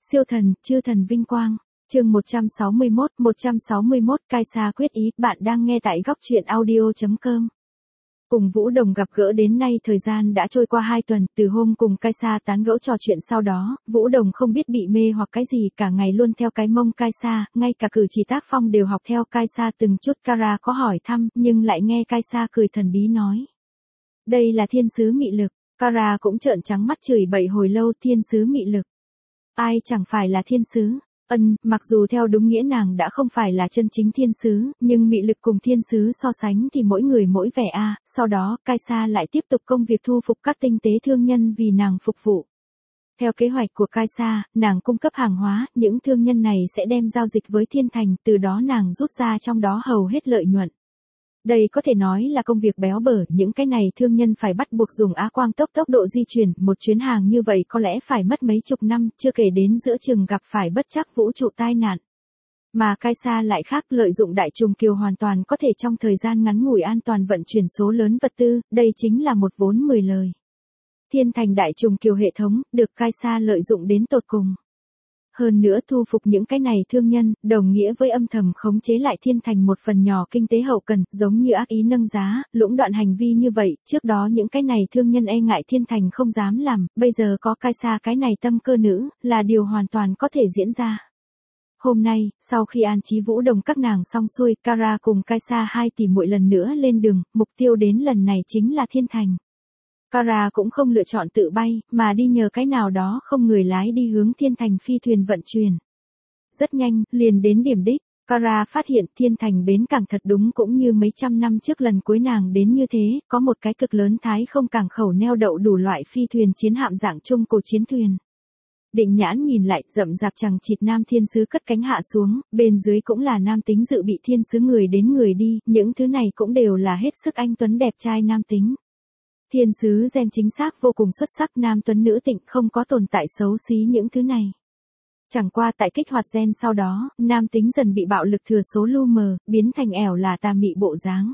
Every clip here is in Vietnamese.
Siêu thần, chư thần vinh quang. Chương 161, Kaisa quyết ý, bạn đang nghe tại góc truyện audio.com. Cùng Vũ Đồng gặp gỡ đến nay thời gian đã trôi qua 2 tuần, từ hôm cùng Kaisa tán gẫu trò chuyện sau đó, Vũ Đồng không biết bị mê hoặc cái gì, cả ngày luôn theo cái mông Kaisa, ngay cả cử chỉ tác phong đều học theo Kaisa từng chút. Kara có hỏi thăm, nhưng lại nghe Kaisa cười thần bí nói. Đây là thiên sứ mị lực. Kara cũng trợn trắng mắt chửi bậy hồi lâu, thiên sứ mị lực. Ai chẳng phải là thiên sứ. Mặc dù theo đúng nghĩa nàng đã không phải là chân chính thiên sứ, nhưng mị lực cùng thiên sứ so sánh thì mỗi người mỗi vẻ a. Sau đó, Kaisa lại tiếp tục công việc thu phục các tinh tế thương nhân vì nàng phục vụ. Theo kế hoạch của Kaisa, nàng cung cấp hàng hóa, những thương nhân này sẽ đem giao dịch với thiên thành, từ đó nàng rút ra trong đó hầu hết lợi nhuận. Đây có thể nói là công việc béo bở, những cái này thương nhân phải bắt buộc dùng á quang tốc độ di chuyển, một chuyến hàng như vậy có lẽ phải mất mấy chục năm, chưa kể đến giữa chừng gặp phải bất trắc vũ trụ tai nạn. Mà Kaisa lại khác, lợi dụng đại trùng kiều hoàn toàn có thể trong thời gian ngắn ngủi an toàn vận chuyển số lớn vật tư, đây chính là một vốn 10 lời. Thiên thành đại trùng kiều hệ thống, được Kaisa lợi dụng đến tột cùng. Hơn nữa thu phục những cái này thương nhân, đồng nghĩa với âm thầm khống chế lại thiên thành một phần nhỏ kinh tế hậu cần, giống như ác ý nâng giá, lũng đoạn hành vi như vậy, trước đó những cái này thương nhân e ngại thiên thành không dám làm, bây giờ có Kaisa cái này tâm cơ nữ, là điều hoàn toàn có thể diễn ra. Hôm nay, sau khi an trí Vũ Đồng các nàng xong xuôi, Kara cùng Kaisa 2 tỷ muội lần nữa lên đường, mục tiêu đến lần này chính là thiên thành. Kara cũng không lựa chọn tự bay, mà đi nhờ cái nào đó không người lái đi hướng thiên thành phi thuyền vận chuyển. Rất nhanh, liền đến điểm đích, Kara phát hiện thiên thành bến cảng thật đúng cũng như mấy trăm năm trước lần cuối nàng đến như thế, có một cái cực lớn thái không cảng khẩu neo đậu đủ loại phi thuyền chiến hạm dạng trung cổ chiến thuyền. Định nhãn nhìn lại, rậm rạp chằng chịt nam thiên sứ cất cánh hạ xuống, bên dưới cũng là nam tính dự bị thiên sứ người đến người đi, những thứ này cũng đều là hết sức anh tuấn đẹp trai nam tính. Thiên sứ gen chính xác vô cùng xuất sắc, nam tuấn nữ tịnh, không có tồn tại xấu xí những thứ này. Chẳng qua tại kích hoạt gen sau đó, nam tính dần bị bạo lực thừa số lu mờ, biến thành ẻo là tà mị bộ dáng.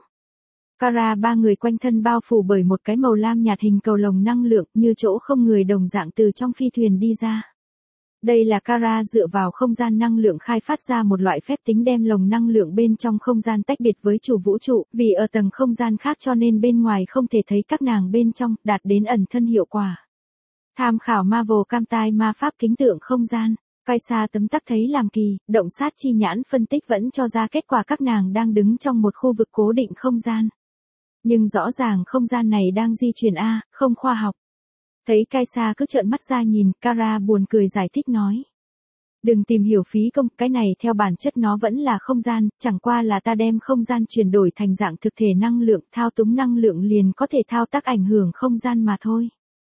Kara 3 người quanh thân bao phủ bởi một cái màu lam nhạt hình cầu lồng năng lượng, như chỗ không người đồng dạng từ trong phi thuyền đi ra. Đây là Kara dựa vào không gian năng lượng khai phát ra một loại phép tính đem lồng năng lượng bên trong không gian tách biệt với chủ vũ trụ, vì ở tầng không gian khác cho nên bên ngoài không thể thấy các nàng bên trong, đạt đến ẩn thân hiệu quả. Tham khảo Marvel cam tai ma pháp kính tượng không gian, Kaisa tấm tắc thấy làm kỳ, động sát chi nhãn phân tích vẫn cho ra kết quả các nàng đang đứng trong một khu vực cố định không gian. Nhưng rõ ràng không gian này đang di chuyển không khoa học. Thấy Kaisa cứ trợn mắt ra nhìn, Kara buồn cười giải thích nói. Đừng tìm hiểu phí công, cái này theo bản chất nó vẫn là không gian, chẳng qua là ta đem không gian chuyển đổi thành dạng thực thể năng lượng, thao túng năng lượng liền có thể thao tác ảnh hưởng không gian mà thôi.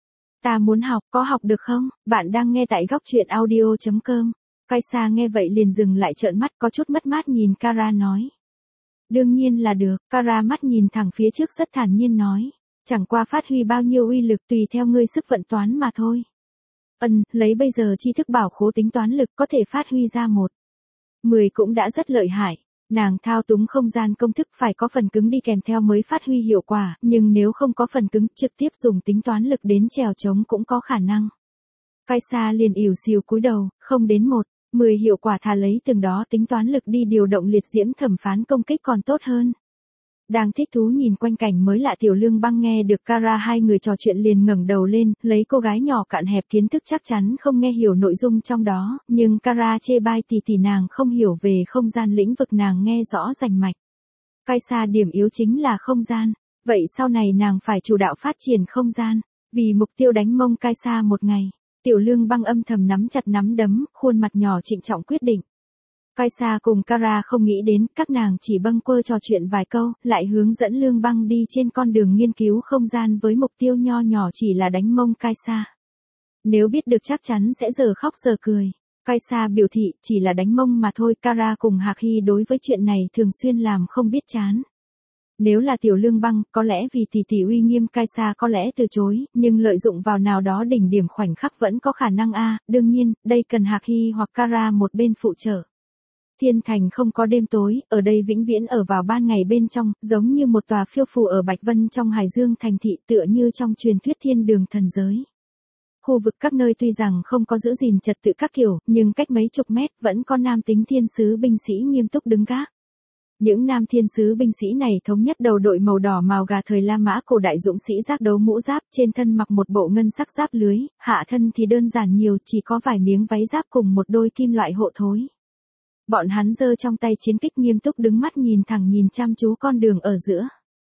Ta muốn học, có học được không? Bạn đang nghe tại góc truyện audio.com. Kaisa nghe vậy liền dừng lại trợn mắt, có chút mất mát nhìn Kara nói. Đương nhiên là được, Kara mắt nhìn thẳng phía trước rất thản nhiên nói. Chẳng qua phát huy bao nhiêu uy lực tùy theo ngươi sức vận toán mà thôi. Lấy bây giờ tri thức bảo khố tính toán lực có thể phát huy ra 10 cũng đã rất lợi hại. Nàng thao túng không gian công thức phải có phần cứng đi kèm theo mới phát huy hiệu quả, nhưng nếu không có phần cứng trực tiếp dùng tính toán lực đến trèo trống cũng có khả năng. Kaisa liền ỉu xìu cúi đầu, không đến 10 hiệu quả thà lấy từng đó tính toán lực đi điều động liệt diễm thẩm phán công kích còn tốt hơn. Đang thích thú nhìn quanh cảnh mới lạ, Tiểu Lương Băng nghe được Kara 2 người trò chuyện liền ngẩng đầu lên, lấy cô gái nhỏ cạn hẹp kiến thức chắc chắn không nghe hiểu nội dung trong đó, nhưng Kara chê bai tỷ nàng không hiểu về không gian lĩnh vực nàng nghe rõ rành mạch. Kaisa điểm yếu chính là không gian, vậy sau này nàng phải chủ đạo phát triển không gian, vì mục tiêu đánh mông Kaisa một ngày. Tiểu Lương Băng âm thầm nắm chặt nắm đấm, khuôn mặt nhỏ trịnh trọng quyết định. Kaisa cùng Kara không nghĩ đến, các nàng chỉ bâng quơ trò chuyện vài câu, lại hướng dẫn Lương Băng đi trên con đường nghiên cứu không gian với mục tiêu nho nhỏ chỉ là đánh mông Kaisa. Nếu biết được chắc chắn sẽ giờ khóc giờ cười. Kaisa biểu thị chỉ là đánh mông mà thôi, Kara cùng Hạc Hy đối với chuyện này thường xuyên làm không biết chán. Nếu là Tiểu Lương Băng, có lẽ vì tỷ uy nghiêm Kaisa có lẽ từ chối, nhưng lợi dụng vào nào đó đỉnh điểm khoảnh khắc vẫn có khả năng đương nhiên, đây cần Hạc Hy hoặc Kara một bên phụ trợ. Thiên thành không có đêm tối, ở đây vĩnh viễn ở vào ban ngày bên trong, giống như một tòa phiêu phù ở Bạch Vân trong Hải Dương thành thị, tựa như trong truyền thuyết thiên đường thần giới. Khu vực các nơi tuy rằng không có giữ gìn trật tự các kiểu, nhưng cách mấy chục mét vẫn có nam tính thiên sứ binh sĩ nghiêm túc đứng gác. Những nam thiên sứ binh sĩ này thống nhất đầu đội màu đỏ màu gà thời La Mã cổ đại dũng sĩ giác đấu mũ giáp, trên thân mặc một bộ ngân sắc giáp lưới, hạ thân thì đơn giản nhiều, chỉ có vài miếng váy giáp cùng một đôi kim loại hộ thối. Bọn hắn giơ trong tay chiến kích nghiêm túc đứng mắt nhìn thẳng nhìn chăm chú con đường ở giữa.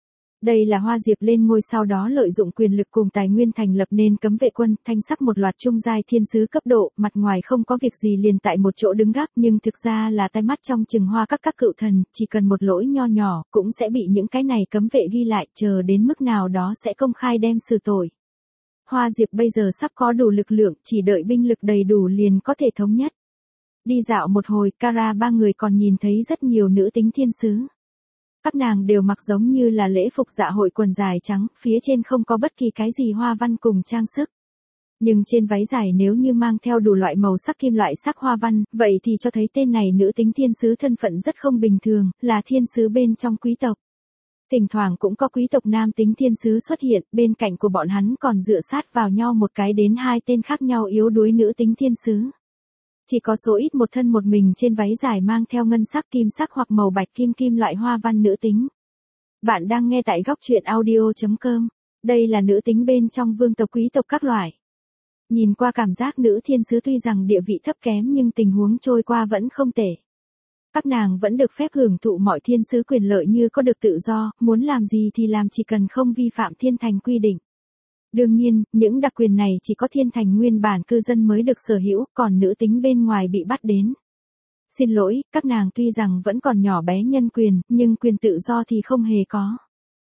Đây là Hoa Diệp lên ngôi sau đó lợi dụng quyền lực cùng tài nguyên thành lập nên cấm vệ quân, thanh sắc một loạt trung giai thiên sứ cấp độ, mặt ngoài không có việc gì liền tại một chỗ đứng gác, nhưng thực ra là tai mắt trong chừng hoa các cựu thần, chỉ cần một lỗi nho nhỏ, cũng sẽ bị những cái này cấm vệ ghi lại, chờ đến mức nào đó sẽ công khai đem xử tội. Hoa Diệp bây giờ sắp có đủ lực lượng, chỉ đợi binh lực đầy đủ liền có thể thống nhất. Đi dạo một hồi, Kara ba người còn nhìn thấy rất nhiều nữ tính thiên sứ. Các nàng đều mặc giống như là lễ phục dạ hội quần dài trắng, phía trên không có bất kỳ cái gì hoa văn cùng trang sức. Nhưng trên váy dài nếu như mang theo đủ loại màu sắc kim loại sắc hoa văn, vậy thì cho thấy tên này nữ tính thiên sứ thân phận rất không bình thường, là thiên sứ bên trong quý tộc. Thỉnh thoảng cũng có quý tộc nam tính thiên sứ xuất hiện, bên cạnh của bọn hắn còn dựa sát vào nhau một cái đến hai tên khác nhau yếu đuối nữ tính thiên sứ. Chỉ có số ít một thân một mình trên váy dài mang theo ngân sắc kim sắc hoặc màu bạch kim loại hoa văn nữ tính. Bạn đang nghe tại góc truyện audio.com. Đây là nữ tính bên trong vương tộc quý tộc các loại. Nhìn qua cảm giác nữ thiên sứ tuy rằng địa vị thấp kém nhưng tình huống trôi qua vẫn không tệ. Các nàng vẫn được phép hưởng thụ mọi thiên sứ quyền lợi như có được tự do, muốn làm gì thì làm chỉ cần không vi phạm thiên thành quy định. Đương nhiên, những đặc quyền này chỉ có thiên thành nguyên bản cư dân mới được sở hữu, còn nữ tính bên ngoài bị bắt đến. Xin lỗi, các nàng tuy rằng vẫn còn nhỏ bé nhân quyền, nhưng quyền tự do thì không hề có.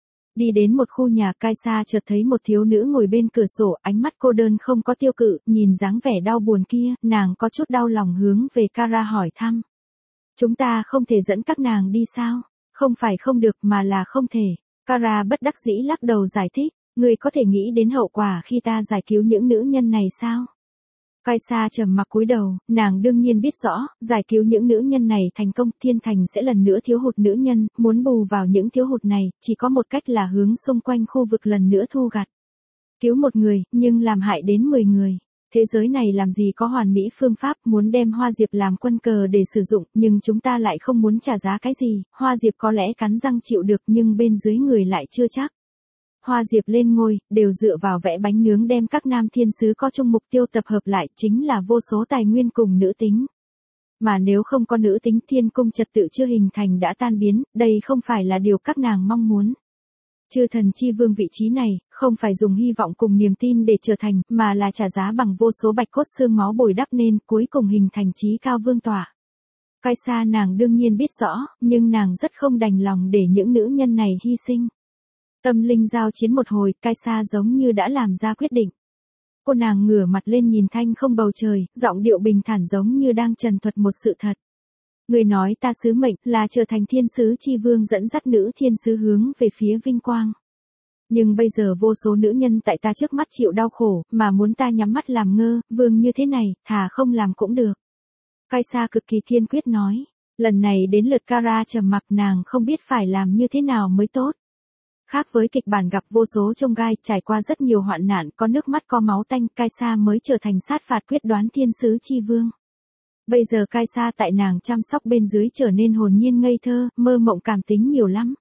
Đi đến một khu nhà, Kaisa chợt thấy một thiếu nữ ngồi bên cửa sổ, ánh mắt cô đơn không có tiêu cự, nhìn dáng vẻ đau buồn kia, nàng có chút đau lòng hướng về Kara hỏi thăm. Chúng ta không thể dẫn các nàng đi sao? Không phải không được mà là không thể. Kara bất đắc dĩ lắc đầu giải thích. Người có thể nghĩ đến hậu quả khi ta giải cứu những nữ nhân này sao? Kaisa trầm mặc cúi đầu, nàng đương nhiên biết rõ, giải cứu những nữ nhân này thành công, thiên thành sẽ lần nữa thiếu hụt nữ nhân, muốn bù vào những thiếu hụt này, chỉ có một cách là hướng xung quanh khu vực lần nữa thu gặt. Cứu một người, nhưng làm hại đến 10 người. Thế giới này làm gì có hoàn mỹ phương pháp, muốn đem Hoa Diệp làm quân cờ để sử dụng, nhưng chúng ta lại không muốn trả giá cái gì, Hoa Diệp có lẽ cắn răng chịu được nhưng bên dưới người lại chưa chắc. Hoa Diệp lên ngôi, đều dựa vào vẽ bánh nướng đem các nam thiên sứ có chung mục tiêu tập hợp lại, chính là vô số tài nguyên cùng nữ tính. Mà nếu không có nữ tính, thiên cung trật tự chưa hình thành đã tan biến, đây không phải là điều các nàng mong muốn. Chư thần chi vương vị trí này, không phải dùng hy vọng cùng niềm tin để trở thành, mà là trả giá bằng vô số bạch cốt xương máu bồi đắp nên, cuối cùng hình thành chí cao vương tọa. Kaisa nàng đương nhiên biết rõ, nhưng nàng rất không đành lòng để những nữ nhân này hy sinh. Tâm linh giao chiến một hồi, Kaisa giống như đã làm ra quyết định. Cô nàng ngửa mặt lên nhìn thanh không bầu trời, giọng điệu bình thản giống như đang trần thuật một sự thật. Người nói ta sứ mệnh là trở thành thiên sứ chi vương dẫn dắt nữ thiên sứ hướng về phía vinh quang. Nhưng bây giờ vô số nữ nhân tại ta trước mắt chịu đau khổ, mà muốn ta nhắm mắt làm ngơ, vương như thế này, thà không làm cũng được. Kaisa cực kỳ kiên quyết nói. Lần này đến lượt Kara trầm mặc, nàng không biết phải làm như thế nào mới tốt. Khác với kịch bản gặp vô số chông gai, trải qua rất nhiều hoạn nạn, có nước mắt có máu tanh, Kaisa mới trở thành sát phạt quyết đoán thiên sứ chi vương. Bây giờ Kaisa tại nàng chăm sóc bên dưới trở nên hồn nhiên ngây thơ, mơ mộng cảm tính nhiều lắm.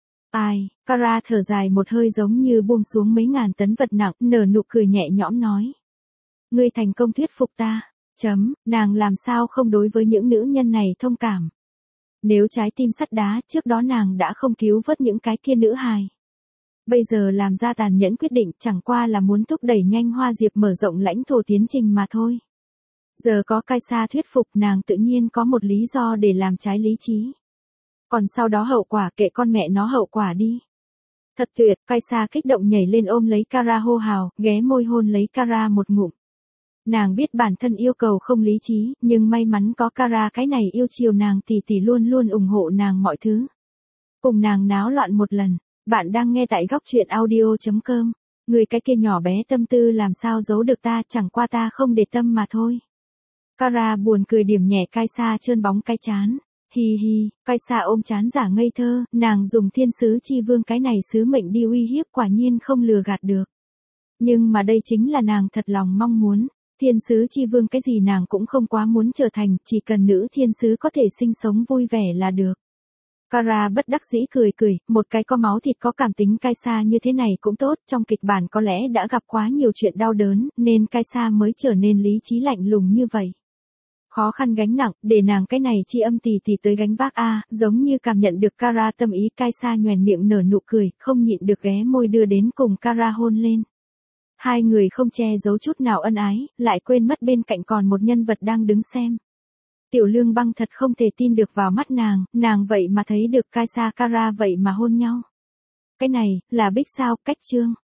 Ai, Kara thở dài một hơi giống như buông xuống mấy ngàn tấn vật nặng, nở nụ cười nhẹ nhõm nói. Ngươi thành công thuyết phục ta. Nàng làm sao không đối với những nữ nhân này thông cảm. Nếu trái tim sắt đá, trước đó nàng đã không cứu vớt những cái kia nữ hài. Bây giờ làm ra tàn nhẫn quyết định chẳng qua là muốn thúc đẩy nhanh Hoa Diệp mở rộng lãnh thổ tiến trình mà thôi. Giờ có Kaisa thuyết phục nàng tự nhiên có một lý do để làm trái lý trí. Còn sau đó hậu quả kệ con mẹ nó hậu quả đi. Thật tuyệt, Kaisa kích động nhảy lên ôm lấy Kara hô hào, ghé môi hôn lấy Kara một ngụm. Nàng biết bản thân yêu cầu không lý trí, nhưng may mắn có Kara cái này yêu chiều nàng tỷ luôn luôn ủng hộ nàng mọi thứ. Cùng nàng náo loạn một lần. Bạn đang nghe tại góc truyện audio.com. Người cái kia nhỏ bé tâm tư làm sao giấu được ta, chẳng qua ta không để tâm mà thôi. Kara buồn cười điểm nhẹ Kaisa trơn bóng cái chán. Hi hi, Kaisa ôm chán giả ngây thơ, nàng dùng thiên sứ chi vương cái này sứ mệnh đi uy hiếp quả nhiên không lừa gạt được. Nhưng mà đây chính là nàng thật lòng mong muốn. Thiên sứ chi vương cái gì nàng cũng không quá muốn trở thành, chỉ cần nữ thiên sứ có thể sinh sống vui vẻ là được. Kara bất đắc dĩ cười cười, một cái có máu thịt có cảm tính Kaisa như thế này cũng tốt, trong kịch bản có lẽ đã gặp quá nhiều chuyện đau đớn, nên Kaisa mới trở nên lý trí lạnh lùng như vậy. Khó khăn gánh nặng, để nàng cái này chi âm tì tới gánh vác a, giống như cảm nhận được Kara tâm ý, Kaisa nhoẻn miệng nở nụ cười, không nhịn được ghé môi đưa đến cùng Kara hôn lên. Hai người không che giấu chút nào ân ái, lại quên mất bên cạnh còn một nhân vật đang đứng xem. Tiểu Lương Băng thật không thể tin được vào mắt nàng vậy mà thấy được Kaisa Kara vậy mà hôn nhau. Cái này, là Bích sao, cách chương.